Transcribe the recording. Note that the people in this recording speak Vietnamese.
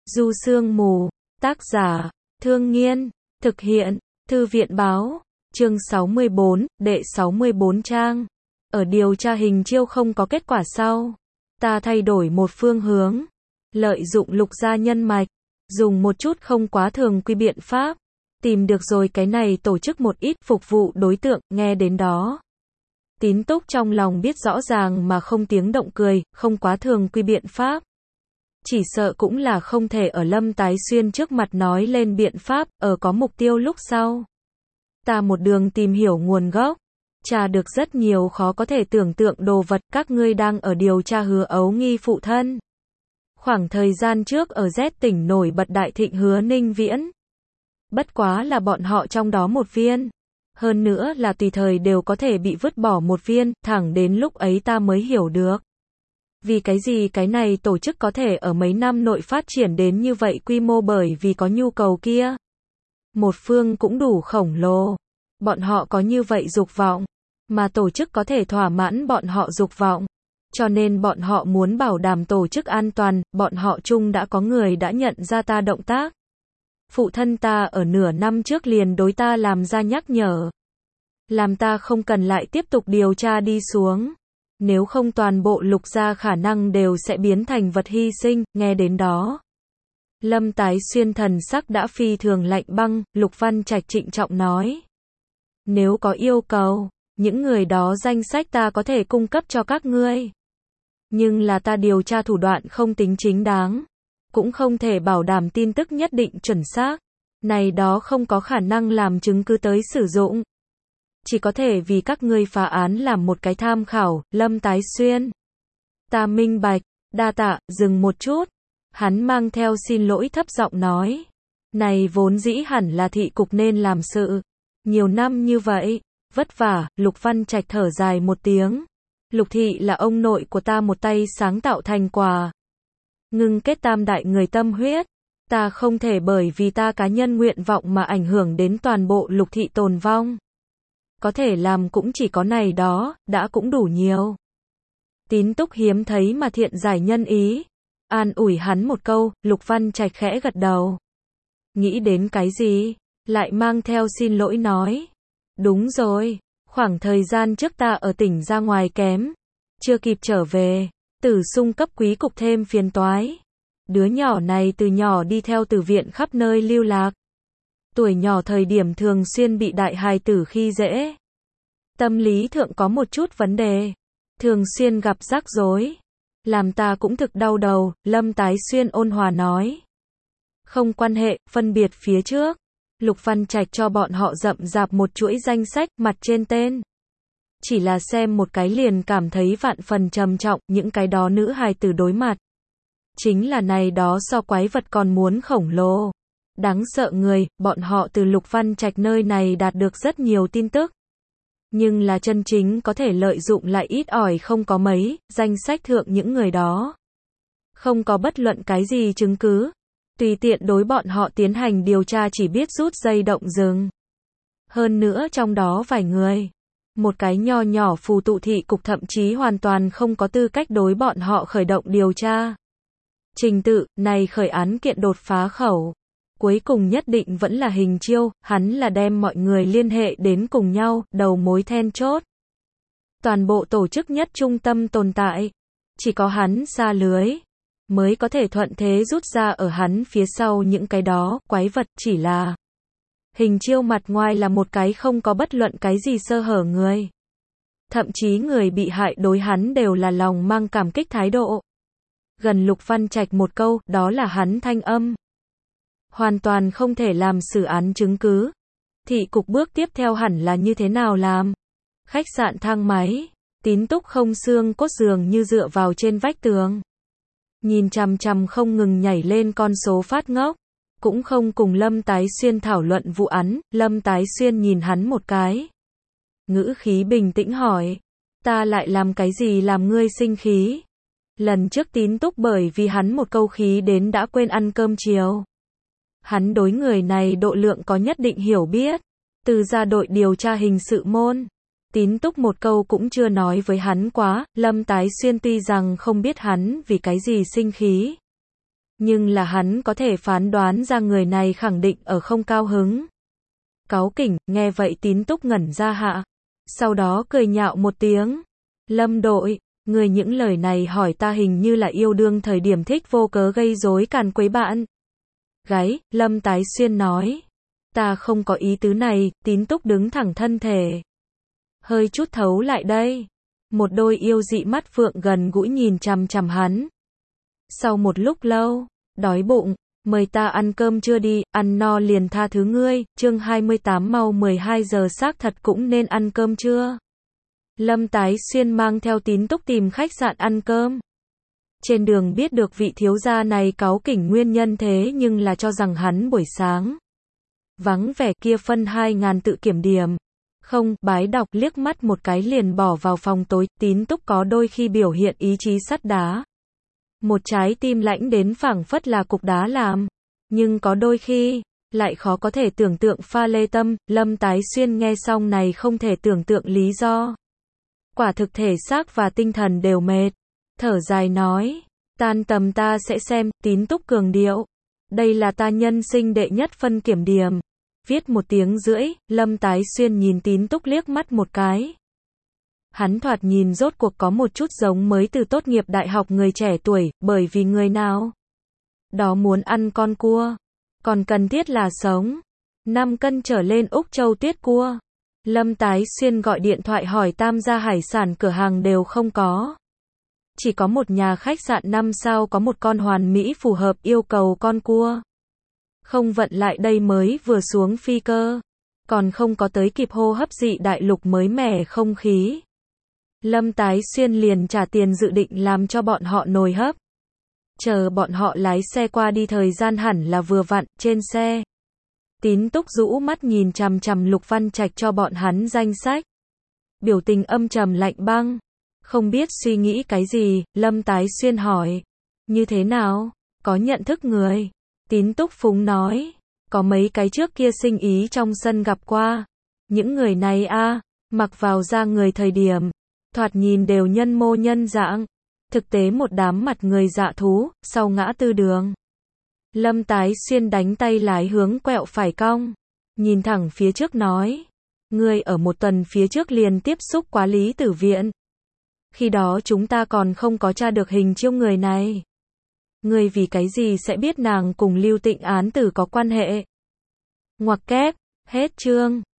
Du Sương Mù, tác giả, Thương Nghiên, thực hiện, Thư viện báo, chương 64, đệ 64 trang. Ở điều tra hình chiêu không có kết quả sau, ta thay đổi một phương hướng, lợi dụng lục gia nhân mạch, dùng một chút không quá thường quy biện pháp, tìm được rồi cái này tổ chức một ít phục vụ đối tượng, nghe đến đó. Tín Túc trong lòng biết rõ ràng mà không tiếng động cười, không quá thường quy biện pháp. Chỉ sợ cũng là không thể ở Lâm Tái Xuyên trước mặt nói lên biện pháp, ở có mục tiêu lúc sau. Ta một đường tìm hiểu nguồn gốc, tra được rất nhiều khó có thể tưởng tượng đồ vật, các ngươi đang ở điều tra Hứa Ấu Nghi phụ thân. Khoảng thời gian trước ở Z tỉnh nổi bật đại thịnh Hứa Ninh Viễn. Bất quá là bọn họ trong đó một viên. Hơn nữa là tùy thời đều có thể bị vứt bỏ một viên, thẳng đến lúc ấy ta mới hiểu được. Vì cái gì cái này tổ chức có thể ở mấy năm nội phát triển đến như vậy quy mô, bởi vì có nhu cầu kia. Một phương cũng đủ khổng lồ. Bọn họ có như vậy dục vọng, mà tổ chức có thể thỏa mãn bọn họ dục vọng. Cho nên bọn họ muốn bảo đảm tổ chức an toàn, bọn họ chung đã có người đã nhận ra ta động tác. Phụ thân ta ở nửa năm trước liền đối ta làm ra nhắc nhở. Làm ta không cần lại tiếp tục điều tra đi xuống. Nếu không toàn bộ lục gia khả năng đều sẽ biến thành vật hy sinh, nghe đến đó. Lâm Tái Xuyên thần sắc đã phi thường lạnh băng, Lục Văn Trạch trịnh trọng nói. Nếu có yêu cầu, những người đó danh sách ta có thể cung cấp cho các ngươi. Nhưng là ta điều tra thủ đoạn không tính chính đáng. Cũng không thể bảo đảm tin tức nhất định chuẩn xác. Này đó không có khả năng làm chứng cứ tới sử dụng. Chỉ có thể vì các ngươi phá án làm một cái tham khảo, Lâm Tái Xuyên. Ta minh bạch, đa tạ, dừng một chút. Hắn mang theo xin lỗi thấp giọng nói. Này vốn dĩ hẳn là thị cục nên làm sự. Nhiều năm như vậy, vất vả, Lục Văn Trạch thở dài một tiếng. Lục thị là ông nội của ta một tay sáng tạo thành quả. Ngưng kết tam đại người tâm huyết. Ta không thể bởi vì ta cá nhân nguyện vọng mà ảnh hưởng đến toàn bộ Lục thị tồn vong. Có thể làm cũng chỉ có này đó, đã cũng đủ nhiều. Tín Túc hiếm thấy mà thiện giải nhân ý. An ủi hắn một câu, Lục Văn Trạch khẽ gật đầu. Nghĩ đến cái gì? Lại mang theo xin lỗi nói. Đúng rồi, khoảng thời gian trước ta ở tỉnh ra ngoài kém. Chưa kịp trở về, Tử Sung cấp quý cục thêm phiền toái. Đứa nhỏ này từ nhỏ đi theo tử viện khắp nơi lưu lạc. Tuổi nhỏ thời điểm thường xuyên bị đại hài tử khi dễ. Tâm lý thượng có một chút vấn đề. Thường xuyên gặp rắc rối. Làm ta cũng thực đau đầu, Lâm Tái Xuyên ôn hòa nói. Không quan hệ, phân biệt phía trước. Lục Văn Trạch cho bọn họ rậm rạp một chuỗi danh sách, mặt trên tên. Chỉ là xem một cái liền cảm thấy vạn phần trầm trọng, những cái đó nữ hài tử đối mặt. Chính là này đó so quái vật còn muốn khổng lồ. Đáng sợ người, bọn họ từ Lục Văn Trạch nơi này đạt được rất nhiều tin tức. Nhưng là chân chính có thể lợi dụng lại ít ỏi không có mấy, danh sách thượng những người đó. Không có bất luận cái gì chứng cứ. Tùy tiện đối bọn họ tiến hành điều tra chỉ biết rút dây động rừng. Hơn nữa trong đó vài người. Một cái nho nhỏ phù tụ thị cục thậm chí hoàn toàn không có tư cách đối bọn họ khởi động điều tra. Trình tự, này khởi án kiện đột phá khẩu. Cuối cùng nhất định vẫn là Hình Chiêu, hắn là đem mọi người liên hệ đến cùng nhau, đầu mối then chốt. Toàn bộ tổ chức nhất trung tâm tồn tại. Chỉ có hắn xa lưới, mới có thể thuận thế rút ra ở hắn phía sau những cái đó, quái vật chỉ là. Hình Chiêu mặt ngoài là một cái không có bất luận cái gì sơ hở người. Thậm chí người bị hại đối hắn đều là lòng mang cảm kích thái độ. Gần Lục Văn Trạch một câu, đó là hắn thanh âm. Hoàn toàn không thể làm xử án chứng cứ. Thị cục bước tiếp theo hẳn là như thế nào làm? Khách sạn thang máy, Tín Túc không xương cốt giường như dựa vào trên vách tường. Nhìn chằm chằm không ngừng nhảy lên con số phát ngốc. Cũng không cùng Lâm Tái Xuyên thảo luận vụ án, Lâm Tái Xuyên nhìn hắn một cái. Ngữ khí bình tĩnh hỏi. Ta lại làm cái gì làm ngươi sinh khí? Lần trước Tín Túc bởi vì hắn một câu khí đến đã quên ăn cơm chiều. Hắn đối người này độ lượng có nhất định hiểu biết. Từ ra đội điều tra hình sự môn. Tín Túc một câu cũng chưa nói với hắn quá. Lâm Tái Xuyên tuy rằng không biết hắn vì cái gì sinh khí. Nhưng là hắn có thể phán đoán ra người này khẳng định ở không cao hứng. Cáu kỉnh, nghe vậy Tín Túc ngẩn ra hạ. Sau đó cười nhạo một tiếng. Lâm đội, người những lời này hỏi ta hình như là yêu đương thời điểm thích vô cớ gây rối càn quấy bạn. Gái, Lâm Tái Xuyên nói. Ta không có ý tứ này, Tín Túc đứng thẳng thân thể. Hơi chút thấu lại đây. Một đôi yêu dị mắt phượng gần gũi nhìn chằm chằm hắn. Sau một lúc lâu, đói bụng, mời ta ăn cơm chưa đi, ăn no liền tha thứ ngươi, chương 28 mau 12 giờ xác thật cũng nên ăn cơm chưa. Lâm Tái Xuyên mang theo Tín Túc tìm khách sạn ăn cơm. Trên đường biết được vị thiếu gia này cáu kỉnh nguyên nhân thế nhưng là cho rằng hắn buổi sáng vắng vẻ kia phân 2.000 tự kiểm điểm. Không, bái đọc liếc mắt một cái liền bỏ vào phòng tối, Tín Túc có đôi khi biểu hiện ý chí sắt đá. Một trái tim lãnh đến phảng phất là cục đá làm. Nhưng có đôi khi, lại khó có thể tưởng tượng pha lê tâm, Lâm Tái Xuyên nghe xong này không thể tưởng tượng lý do. Quả thực thể xác và tinh thần đều mệt. Thở dài nói, tan tầm ta sẽ xem, Tín Túc cường điệu. Đây là ta nhân sinh đệ nhất phân kiểm điểm. Viết 1 tiếng rưỡi, Lâm Tái Xuyên nhìn Tín Túc liếc mắt một cái. Hắn thoạt nhìn rốt cuộc có một chút giống mới từ tốt nghiệp đại học người trẻ tuổi, bởi vì người nào đó muốn ăn con cua, còn cần thiết là sống. 5 cân trở lên Úc Châu tuyết cua. Lâm Tái Xuyên gọi điện thoại hỏi tam gia hải sản cửa hàng đều không có. Chỉ có một nhà khách sạn 5 sao có một con hoàn mỹ phù hợp yêu cầu con cua. Không vận lại đây mới vừa xuống phi cơ. Còn không có tới kịp hô hấp dị đại lục mới mẻ không khí. Lâm Tái Xuyên liền trả tiền dự định làm cho bọn họ nồi hấp. Chờ bọn họ lái xe qua đi thời gian hẳn là vừa vặn, trên xe. Tín Túc rũ mắt nhìn chằm chằm Lục Văn Trạch cho bọn hắn danh sách. Biểu tình âm trầm lạnh băng. Không biết suy nghĩ cái gì, Lâm Tái Xuyên hỏi. Như thế nào? Có nhận thức người? Tín Túc phúng nói. Có mấy cái trước kia sinh ý trong sân gặp qua. Những người này mặc vào da người thời điểm. Thoạt nhìn đều nhân mô nhân dạng. Thực tế một đám mặt người dạ thú, sau ngã tư đường. Lâm Tái Xuyên đánh tay lái hướng quẹo phải cong. Nhìn thẳng phía trước nói. Ngươi ở 1 tuần phía trước liền tiếp xúc quá Lý Tử Viện. Khi đó chúng ta còn không có tra được hình chiếu người này. Ngươi vì cái gì sẽ biết nàng cùng Lưu Tịnh án tử có quan hệ? Ngoặc kép, hết chương.